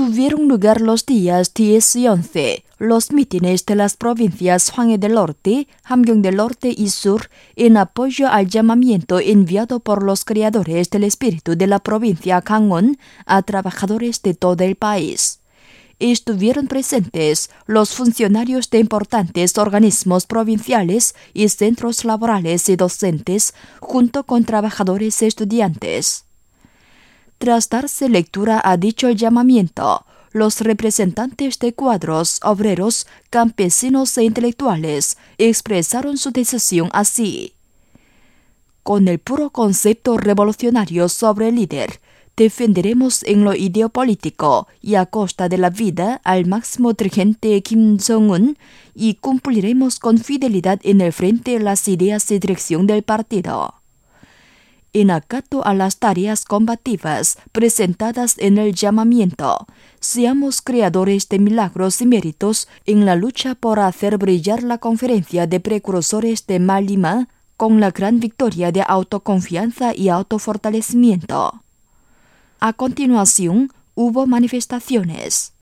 Tuvieron lugar los días 10 y 11 los mítines de las provincias Hwanghae del Norte, Hamgyong del Norte y Sur en apoyo al llamamiento enviado por los creadores del espíritu de la provincia Gangwon a trabajadores de todo el país. Estuvieron presentes los funcionarios de importantes organismos provinciales y centros laborales y docentes, junto con trabajadores y estudiantes. Tras darse lectura a dicho llamamiento, los representantes de cuadros, obreros, campesinos e intelectuales expresaron su decisión así. Con el puro concepto revolucionario sobre el líder, defenderemos en lo ideopolítico y a costa de la vida al máximo dirigente Kim Jong-un y cumpliremos con fidelidad en el frente las ideas y dirección del partido. En acato a las tareas combativas presentadas en el llamamiento, seamos creadores de milagros y méritos en la lucha por hacer brillar la conferencia de precursores de Malima con la gran victoria de autoconfianza y autofortalecimiento. A continuación, hubo manifestaciones.